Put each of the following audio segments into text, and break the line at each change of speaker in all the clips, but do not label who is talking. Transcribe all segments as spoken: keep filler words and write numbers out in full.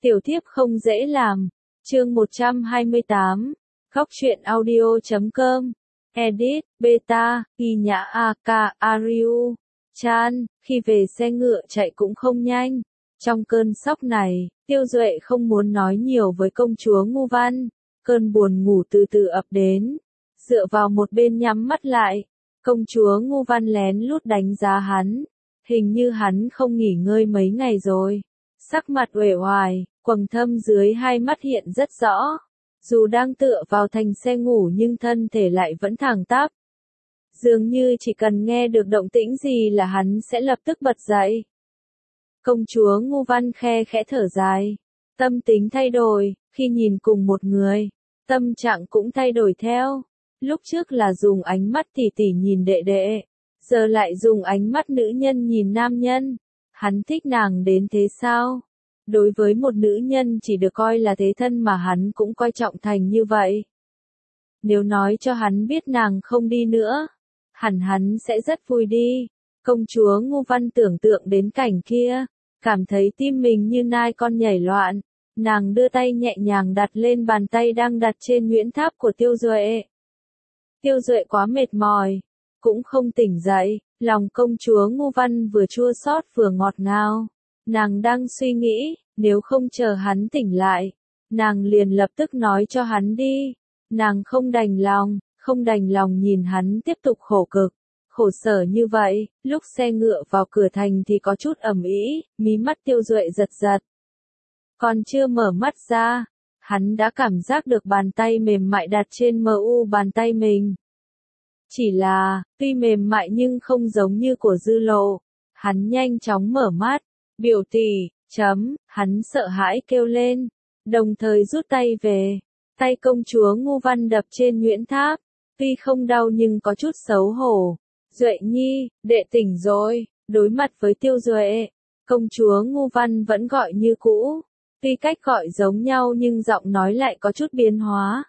Tiểu thiếp không dễ làm. Chương một trăm hai mươi tám. Góc truyện audio chấm com. Edit, Beta, Y Nhã a ca, Ariu. Chan, khi về xe ngựa chạy cũng không nhanh. Trong cơn sốc này, Tiêu Duệ không muốn nói nhiều với công chúa Ngu Văn. Cơn buồn ngủ từ từ ập đến. Dựa vào một bên nhắm mắt lại. Công chúa Ngu Văn lén lút đánh giá hắn. Hình như hắn không nghỉ ngơi mấy ngày rồi. Sắc mặt uể oải, quầng thâm dưới hai mắt hiện rất rõ. Dù đang tựa vào thành xe ngủ nhưng thân thể lại vẫn thẳng tắp. Dường như chỉ cần nghe được động tĩnh gì là hắn sẽ lập tức bật dậy. Công chúa Ngu Văn khe khẽ thở dài. Tâm tính thay đổi, khi nhìn cùng một người, tâm trạng cũng thay đổi theo. Lúc trước là dùng ánh mắt tỉ tỉ nhìn đệ đệ, giờ lại dùng ánh mắt nữ nhân nhìn nam nhân. Hắn thích nàng đến thế sao? Đối với một nữ nhân chỉ được coi là thế thân mà hắn cũng coi trọng thành như vậy. Nếu nói cho hắn biết nàng không đi nữa, hẳn hắn sẽ rất vui đi. Công chúa Ngu Văn tưởng tượng đến cảnh kia, cảm thấy tim mình như nai con nhảy loạn. Nàng đưa tay nhẹ nhàng đặt lên bàn tay đang đặt trên nhuyễn tháp của Tiêu Duệ. Tiêu Duệ quá mệt mỏi, cũng không tỉnh dậy, lòng công chúa Ngu Văn vừa chua xót vừa ngọt ngào. Nàng đang suy nghĩ, nếu không chờ hắn tỉnh lại, nàng liền lập tức nói cho hắn đi. Nàng không đành lòng, không đành lòng nhìn hắn tiếp tục khổ cực, khổ sở như vậy. Lúc xe ngựa vào cửa thành thì có chút ầm ĩ, mí mắt Tiêu Duệ giật giật. Còn chưa mở mắt ra, hắn đã cảm giác được bàn tay mềm mại đặt trên mu bàn tay mình. Chỉ là, tuy mềm mại nhưng không giống như của Dư Lộ. Hắn nhanh chóng mở mắt, biểu tỷ, chấm, hắn sợ hãi kêu lên, đồng thời rút tay về. Tay công chúa Ngu Văn đập trên nhuyễn tháp, tuy không đau nhưng có chút xấu hổ. Duệ nhi, đệ tỉnh rồi. Đối mặt với Tiêu Duệ, công chúa Ngu Văn vẫn gọi như cũ. Tuy cách gọi giống nhau nhưng giọng nói lại có chút biến hóa.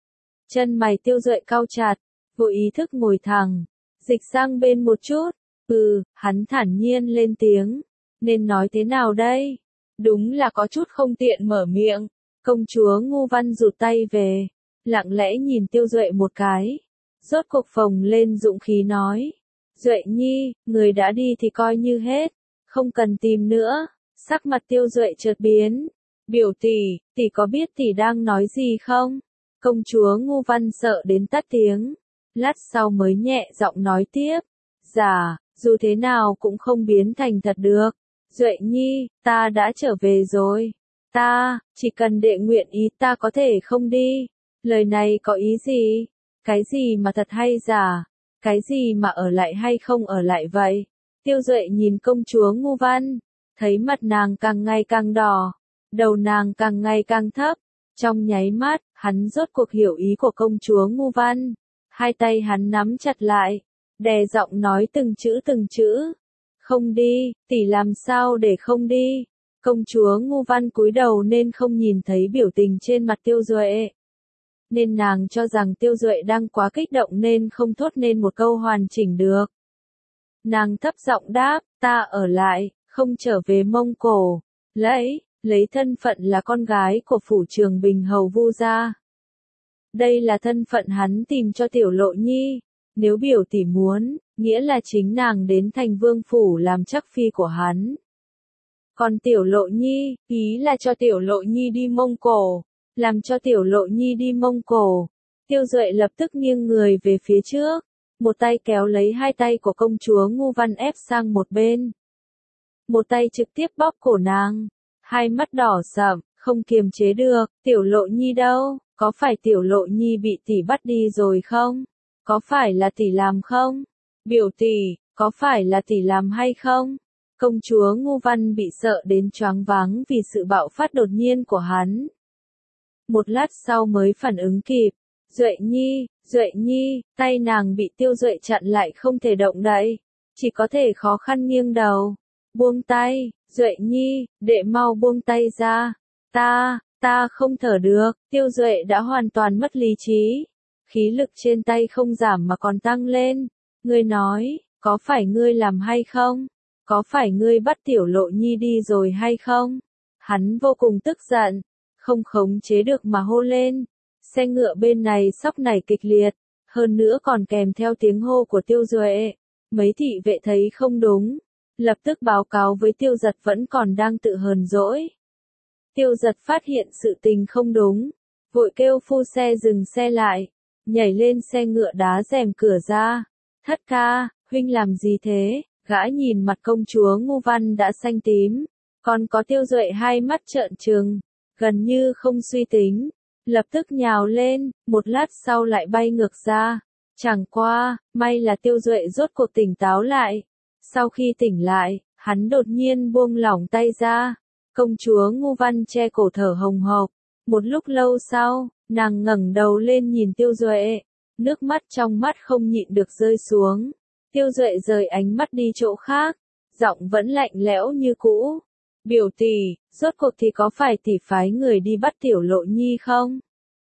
Chân mày Tiêu Duệ cau chặt, vô ý thức ngồi thẳng, dịch sang bên một chút. Ừ, hắn thản nhiên lên tiếng. Nên nói thế nào đây? Đúng là có chút không tiện mở miệng. Công chúa Ngu Văn rụt tay về, lặng lẽ nhìn Tiêu Duệ một cái. Rốt cuộc phồng lên dũng khí nói. Duệ nhi, người đã đi thì coi như hết, không cần tìm nữa. Sắc mặt Tiêu Duệ chợt biến. Biểu tỷ, tỷ có biết tỷ đang nói gì không? Công chúa Ngu Văn sợ đến tắt tiếng. Lát sau mới nhẹ giọng nói tiếp. Dạ, dù thế nào cũng không biến thành thật được. Duệ nhi, ta đã trở về rồi. Ta, chỉ cần đệ nguyện ý ta có thể không đi. Lời này có ý gì? Cái gì mà thật hay giả? Cái gì mà ở lại hay không ở lại vậy? Tiêu Duệ nhìn công chúa Ngu Văn, thấy mặt nàng càng ngày càng đỏ, đầu nàng càng ngày càng thấp. Trong nháy mắt, hắn rốt cuộc hiểu ý của công chúa Ngu Văn. Hai tay hắn nắm chặt lại, đè giọng nói từng chữ từng chữ. Không đi, tỷ làm sao để không đi? Công chúa Ngu Văn cúi đầu nên không nhìn thấy biểu tình trên mặt Tiêu Duệ. Nên nàng cho rằng Tiêu Duệ đang quá kích động nên không thốt nên một câu hoàn chỉnh được. Nàng thấp giọng đáp, ta ở lại, không trở về Mông Cổ. Lấy, lấy thân phận là con gái của phủ Trường Bình hầu Vu gia. Đây là thân phận hắn tìm cho Tiểu Lộ Nhi. Nếu biểu tỷ muốn, nghĩa là chính nàng đến thành vương phủ làm chắc phi của hắn. Còn Tiểu Lộ Nhi, ý là cho Tiểu Lộ Nhi đi Mông Cổ. Làm cho Tiểu Lộ Nhi đi Mông Cổ. Tiêu Duệ lập tức nghiêng người về phía trước. Một tay kéo lấy hai tay của công chúa Ngu Văn ép sang một bên. Một tay trực tiếp bóp cổ nàng. Hai mắt đỏ sậm, không kiềm chế được. Tiểu Lộ Nhi đâu? Có phải Tiểu Lộ Nhi bị tỷ bắt đi rồi không? Có phải là tỷ làm không? Biểu tỷ, có phải là tỷ làm hay không? Công chúa Ngu Văn bị sợ đến choáng váng vì sự bạo phát đột nhiên của hắn. Một lát sau mới phản ứng kịp. Duệ nhi, Duệ nhi, tay nàng bị Tiêu Duệ chặn lại không thể động đậy. Chỉ có thể khó khăn nghiêng đầu. Buông tay, Duệ nhi, đệ mau buông tay ra. Ta, ta không thở được. Tiêu Duệ đã hoàn toàn mất lý trí. Khí lực trên tay không giảm mà còn tăng lên. Ngươi nói, có phải ngươi làm hay không? Có phải ngươi bắt Tiểu Lộ Nhi đi rồi hay không? Hắn vô cùng tức giận, không khống chế được mà hô lên. Xe ngựa bên này sóc nảy kịch liệt, hơn nữa còn kèm theo tiếng hô của Tiêu Duệ. Mấy thị vệ thấy không đúng, lập tức báo cáo với Tiêu Giật vẫn còn đang tự hờn dỗi. Tiêu Giật phát hiện sự tình không đúng, vội kêu phu xe dừng xe lại, nhảy lên xe ngựa đá rèm cửa ra. Thất ca, huynh làm gì thế? Gã nhìn mặt công chúa Ngu Văn đã xanh tím, còn có Tiêu Duệ hai mắt trợn trừng, gần như không suy tính, lập tức nhào lên, một lát sau lại bay ngược ra. Chẳng qua, may là Tiêu Duệ rốt cuộc tỉnh táo lại. Sau khi tỉnh lại, hắn đột nhiên buông lỏng tay ra. Công chúa Ngu Văn che cổ thở hồng hộc. Một lúc lâu sau, nàng ngẩng đầu lên nhìn Tiêu Duệ, nước mắt trong mắt không nhịn được rơi xuống. Tiêu Duệ rời ánh mắt đi chỗ khác, giọng vẫn lạnh lẽo như cũ. Biểu tỷ, rốt cuộc thì có phải tỷ phái người đi bắt Tiểu Lộ Nhi không?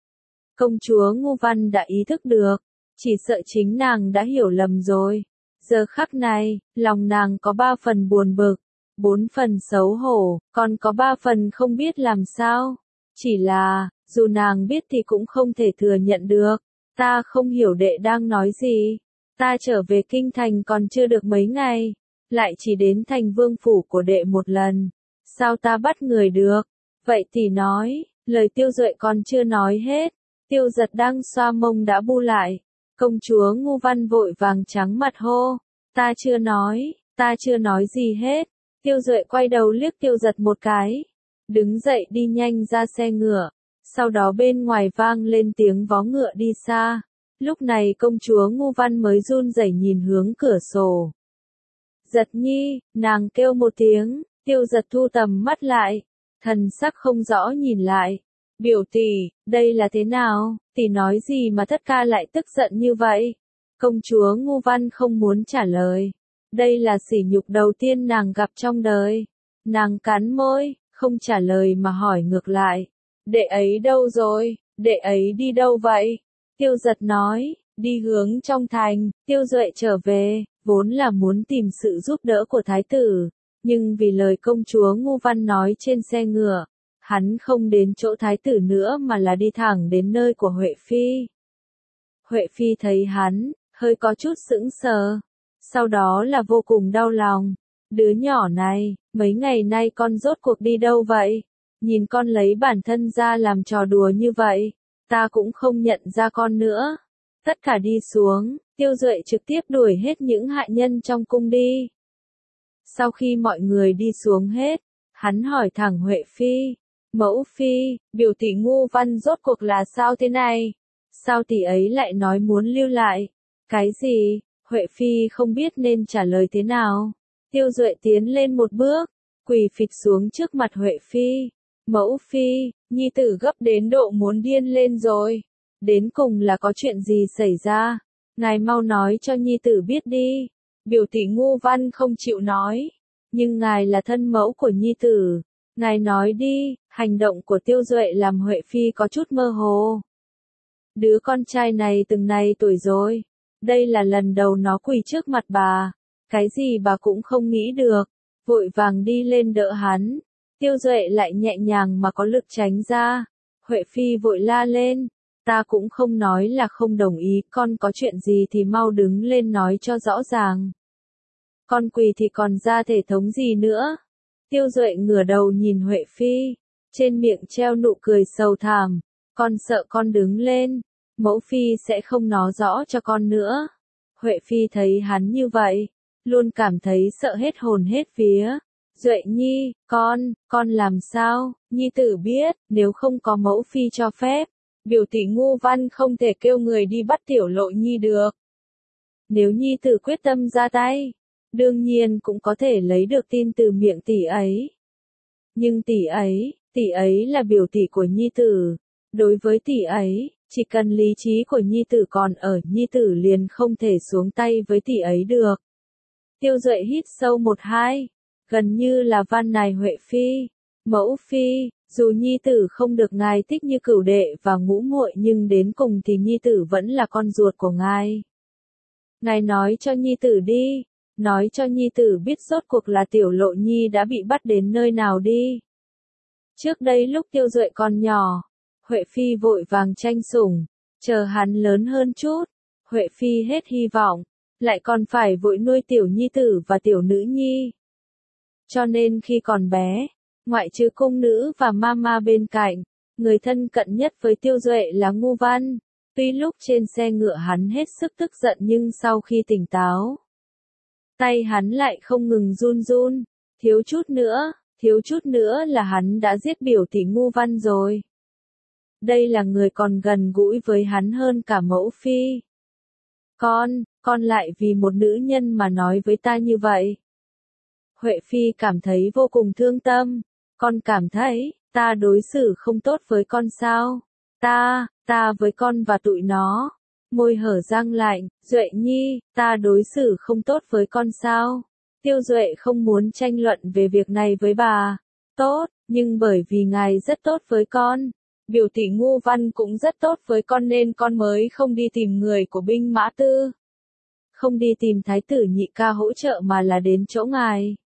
Công chúa Ngu Văn đã ý thức được, chỉ sợ chính nàng đã hiểu lầm rồi. Giờ khắc này, lòng nàng có ba phần buồn bực, bốn phần xấu hổ, còn có ba phần không biết làm sao. Chỉ là, dù nàng biết thì cũng không thể thừa nhận được. Ta không hiểu đệ đang nói gì. Ta trở về kinh thành còn chưa được mấy ngày, lại chỉ đến thành vương phủ của đệ một lần. Sao ta bắt người được? Vậy thì nói, lời Tiêu Duệ còn chưa nói hết. Tiêu Giật đang xoa mông đã bu lại. Công chúa Ngu Văn vội vàng trắng mặt hô. Ta chưa nói, ta chưa nói gì hết. Tiêu Duệ quay đầu liếc Tiêu Giật một cái. Đứng dậy đi nhanh ra xe ngựa. Sau đó bên ngoài vang lên tiếng vó ngựa đi xa. Lúc này công chúa Ngu Văn mới run rẩy nhìn hướng cửa sổ. Giật nhi, nàng kêu một tiếng, Tiêu Giật thu tầm mắt lại. Thần sắc không rõ nhìn lại. Biểu tỷ, đây là thế nào? Tỷ nói gì mà thất ca lại tức giận như vậy? Công chúa Ngu Văn không muốn trả lời. Đây là sỉ nhục đầu tiên nàng gặp trong đời. Nàng cắn môi, không trả lời mà hỏi ngược lại. Đệ ấy đâu rồi? Đệ ấy đi đâu vậy? Tiêu Giật nói, đi hướng trong thành. Tiêu Duệ trở về, vốn là muốn tìm sự giúp đỡ của thái tử. Nhưng vì lời công chúa Ngu Văn nói trên xe ngựa, hắn không đến chỗ thái tử nữa mà là đi thẳng đến nơi của Huệ Phi. Huệ Phi thấy hắn, hơi có chút sững sờ. Sau đó là vô cùng đau lòng. Đứa nhỏ này, mấy ngày nay con rốt cuộc đi đâu vậy? Nhìn con lấy bản thân ra làm trò đùa như vậy, ta cũng không nhận ra con nữa. Tất cả đi xuống, Tiêu Duệ trực tiếp đuổi hết những hạ nhân trong cung đi. Sau khi mọi người đi xuống hết, hắn hỏi thẳng Huệ Phi. Mẫu Phi, biểu tỷ Ngu Văn rốt cuộc là sao thế này? Sao tỷ ấy lại nói muốn lưu lại? Cái gì? Huệ Phi không biết nên trả lời thế nào. Tiêu Duệ tiến lên một bước, quỳ phịch xuống trước mặt Huệ Phi. Mẫu Phi, nhi tử gấp đến độ muốn điên lên rồi. Đến cùng là có chuyện gì xảy ra? Ngài mau nói cho nhi tử biết đi. Biểu tỷ Ngu Văn không chịu nói. Nhưng ngài là thân mẫu của nhi tử. Ngài nói đi. Hành động của Tiêu Duệ làm Huệ Phi có chút mơ hồ. Đứa con trai này từng này tuổi rồi. Đây là lần đầu nó quỳ trước mặt bà. Cái gì bà cũng không nghĩ được. Vội vàng đi lên đỡ hắn. Tiêu Duệ lại nhẹ nhàng mà có lực tránh ra. Huệ Phi vội la lên. Ta cũng không nói là không đồng ý. Con có chuyện gì thì mau đứng lên nói cho rõ ràng. Con quỳ thì còn ra thể thống gì nữa. Tiêu Duệ ngửa đầu nhìn Huệ Phi. Trên miệng treo nụ cười sầu thảm. Con sợ con đứng lên, mẫu phi sẽ không nói rõ cho con nữa. Huệ Phi thấy hắn như vậy, luôn cảm thấy sợ hết hồn hết vía. Duệ nhi, con, con làm sao? Nhi tử biết, nếu không có mẫu phi cho phép, biểu tỷ Ngu Văn không thể kêu người đi bắt Tiểu Lộ Nhi được. Nếu nhi tử quyết tâm ra tay, đương nhiên cũng có thể lấy được tin từ miệng tỷ ấy. Nhưng tỷ ấy, tỷ ấy là biểu tỷ của nhi tử. Đối với tỷ ấy, chỉ cần lý trí của nhi tử còn ở, nhi tử liền không thể xuống tay với tỷ ấy được. Tiêu Duệ hít sâu một hai, gần như là van nài Huệ Phi. Mẫu Phi, dù nhi tử không được ngài thích như cửu đệ và ngũ muội nhưng đến cùng thì nhi tử vẫn là con ruột của ngài. Ngài nói cho nhi tử đi, nói cho nhi tử biết rốt cuộc là Tiểu Lộ Nhi đã bị bắt đến nơi nào đi. Trước đây lúc Tiêu Duệ còn nhỏ, Huệ Phi vội vàng tranh sủng, chờ hắn lớn hơn chút, Huệ Phi hết hy vọng, lại còn phải vội nuôi tiểu nhi tử và tiểu nữ nhi. Cho nên khi còn bé, ngoại trừ cung nữ và mama bên cạnh, người thân cận nhất với Tiêu Duệ là Ngu Văn. Tuy lúc trên xe ngựa hắn hết sức tức giận nhưng sau khi tỉnh táo, tay hắn lại không ngừng run run, thiếu chút nữa, thiếu chút nữa là hắn đã giết biểu tỷ Ngu Văn rồi. Đây là người còn gần gũi với hắn hơn cả mẫu phi. Con, con lại vì một nữ nhân mà nói với ta như vậy. Huệ Phi cảm thấy vô cùng thương tâm, con cảm thấy, ta đối xử không tốt với con sao? Ta, ta với con và tụi nó. Môi hở răng lạnh, Duệ Nhi, ta đối xử không tốt với con sao? Tiêu Duệ không muốn tranh luận về việc này với bà. Tốt, nhưng bởi vì ngài rất tốt với con. Biểu tỷ Ngu Văn cũng rất tốt với con nên con mới không đi tìm người của binh mã tư. Không đi tìm thái tử nhị ca hỗ trợ mà là đến chỗ ngài.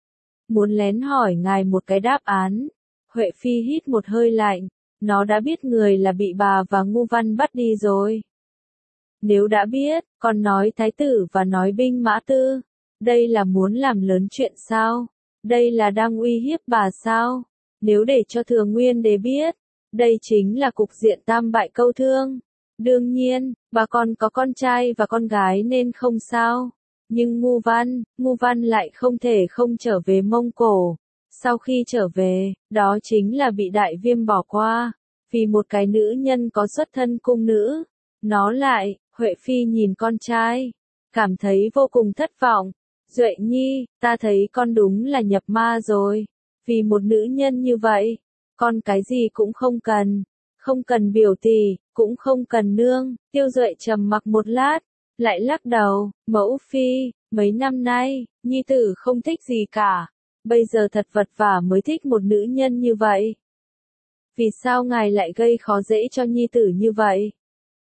Muốn lén hỏi ngài một cái đáp án. Huệ Phi hít một hơi lạnh. Nó đã biết người là bị bà và Ngu Văn bắt đi rồi. Nếu đã biết, còn nói thái tử và nói binh mã tư. Đây là muốn làm lớn chuyện sao? Đây là đang uy hiếp bà sao? Nếu để cho Thừa Nguyên Đế biết, đây chính là cục diện tam bại câu thương. Đương nhiên, bà còn có con trai và con gái nên không sao. Nhưng Ngu Văn, Ngu Văn lại không thể không trở về Mông Cổ. Sau khi trở về, đó chính là bị đại viêm bỏ qua. Vì một cái nữ nhân có xuất thân cung nữ. Nó lại, Huệ Phi nhìn con trai, cảm thấy vô cùng thất vọng. Duệ Nhi, ta thấy con đúng là nhập ma rồi. Vì một nữ nhân như vậy, con cái gì cũng không cần. Không cần biểu tỷ, cũng không cần nương. Tiêu Duệ trầm mặc một lát, lại lắc đầu, mẫu phi, mấy năm nay, nhi tử không thích gì cả. Bây giờ thật vật vả mới thích một nữ nhân như vậy. Vì sao ngài lại gây khó dễ cho nhi tử như vậy?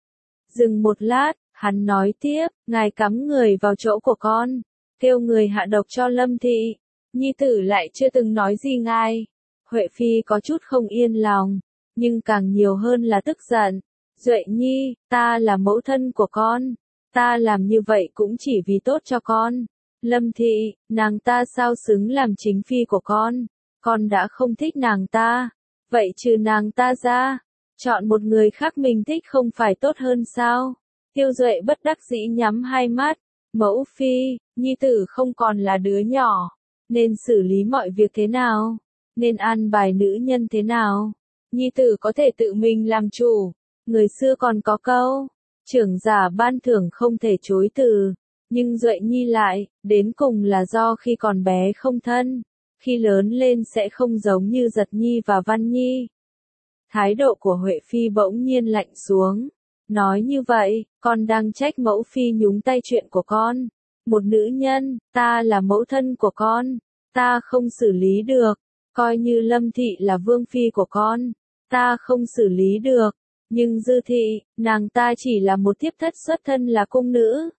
Dừng một lát, hắn nói tiếp, ngài cắm người vào chỗ của con, kêu người hạ độc cho Lâm Thị. Nhi tử lại chưa từng nói gì ngài. Huệ Phi có chút không yên lòng, nhưng càng nhiều hơn là tức giận. Duệ Nhi, ta là mẫu thân của con. Ta làm như vậy cũng chỉ vì tốt cho con. Lâm Thị, nàng ta sao xứng làm chính phi của con? Con đã không thích nàng ta. Vậy trừ nàng ta ra, chọn một người khác mình thích không phải tốt hơn sao? Tiêu Duệ bất đắc dĩ nhắm hai mắt. Mẫu phi, nhi tử không còn là đứa nhỏ. Nên xử lý mọi việc thế nào? Nên an bài nữ nhân thế nào? Nhi tử có thể tự mình làm chủ. Người xưa còn có câu, trưởng giả ban thưởng không thể chối từ. Nhưng Duệ Nhi lại, đến cùng là do khi còn bé không thân. Khi lớn lên sẽ không giống như Giật Nhi và Văn Nhi. Thái độ của Huệ Phi bỗng nhiên lạnh xuống. Nói như vậy, con đang trách mẫu phi nhúng tay chuyện của con. Một nữ nhân, ta là mẫu thân của con. Ta không xử lý được. Coi như Lâm Thị là vương phi của con. Ta không xử lý được. Nhưng Dư Thị, nàng ta chỉ là một thiếp thất xuất thân là cung nữ.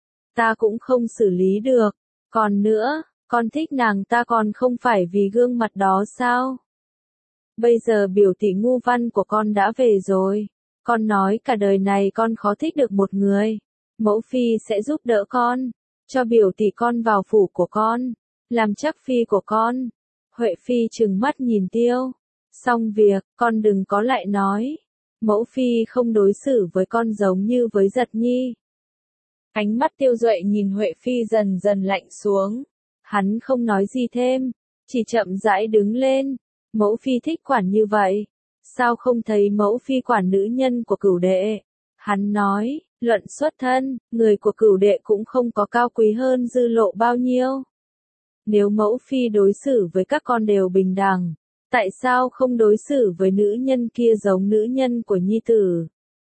Ta cũng không xử lý được. Còn nữa, con thích nàng ta còn không phải vì gương mặt đó sao? Bây giờ biểu tỷ Ngu Văn của con đã về rồi. Con nói cả đời này con khó thích được một người. Mẫu phi sẽ giúp đỡ con. Cho biểu tỷ con vào phủ của con. Làm chắc phi của con. Huệ Phi trừng mắt nhìn Tiêu. Xong việc, con đừng có lại nói. Mẫu phi không đối xử với con giống như với Giật Nhi. Ánh mắt Tiêu Duệ nhìn Huệ Phi dần dần lạnh xuống. Hắn không nói gì thêm. Chỉ chậm rãi đứng lên. Mẫu phi thích quản như vậy. Sao không thấy mẫu phi quản nữ nhân của cửu đệ? Hắn nói, luận xuất thân, người của cửu đệ cũng không có cao quý hơn Dư Lộ bao nhiêu. Nếu mẫu phi đối xử với các con đều bình đẳng, tại sao không đối xử với nữ nhân kia giống nữ nhân của nhi tử?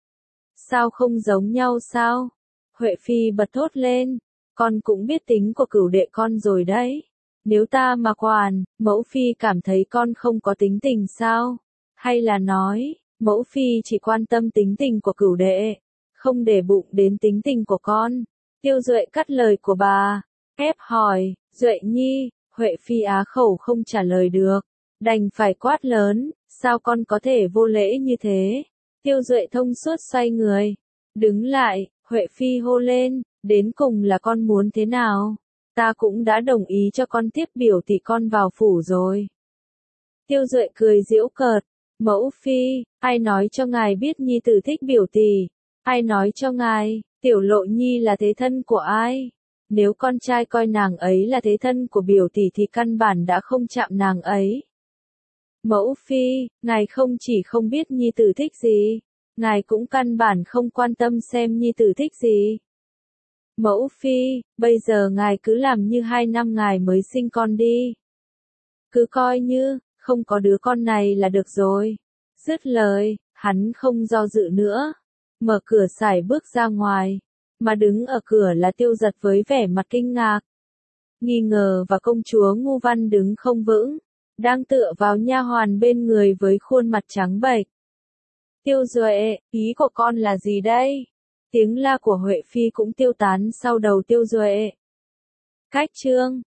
Sao không giống nhau sao? Huệ Phi bật thốt lên, con cũng biết tính của cửu đệ con rồi đấy. Nếu ta mà quản, mẫu phi cảm thấy con không có tính tình sao? Hay là nói, mẫu phi chỉ quan tâm tính tình của cửu đệ, không để bụng đến tính tình của con? Tiêu Duệ cắt lời của bà, ép hỏi, Duệ Nhi. Huệ Phi á khẩu không trả lời được. Đành phải quát lớn, sao con có thể vô lễ như thế? Tiêu Duệ thông suốt xoay người. Đứng lại, Huệ Phi hô lên, đến cùng là con muốn thế nào? Ta cũng đã đồng ý cho con tiếp biểu tỷ con vào phủ rồi. Tiêu Duệ cười giễu cợt, mẫu phi, ai nói cho ngài biết nhi tử thích biểu tỷ? Ai nói cho ngài, tiểu Lộ Nhi là thế thân của ai? Nếu con trai coi nàng ấy là thế thân của biểu tỷ thì căn bản đã không chạm nàng ấy. Mẫu phi, ngài không chỉ không biết nhi tử thích gì, ngài cũng căn bản không quan tâm xem nhi tử thích gì. Mẫu phi, bây giờ ngài cứ làm như hai năm ngài mới sinh con đi. Cứ coi như, không có đứa con này là được rồi. Dứt lời, hắn không do dự nữa. Mở cửa sải bước ra ngoài. Mà đứng ở cửa là Tiêu Giật với vẻ mặt kinh ngạc. Nghi ngờ và công chúa Ngu Văn đứng không vững. Đang tựa vào nha hoàn bên người với khuôn mặt trắng bệch. Tiêu Duệ, ý của con là gì đây? Tiếng la của Huệ Phi cũng tiêu tán sau đầu Tiêu Duệ. Cách chương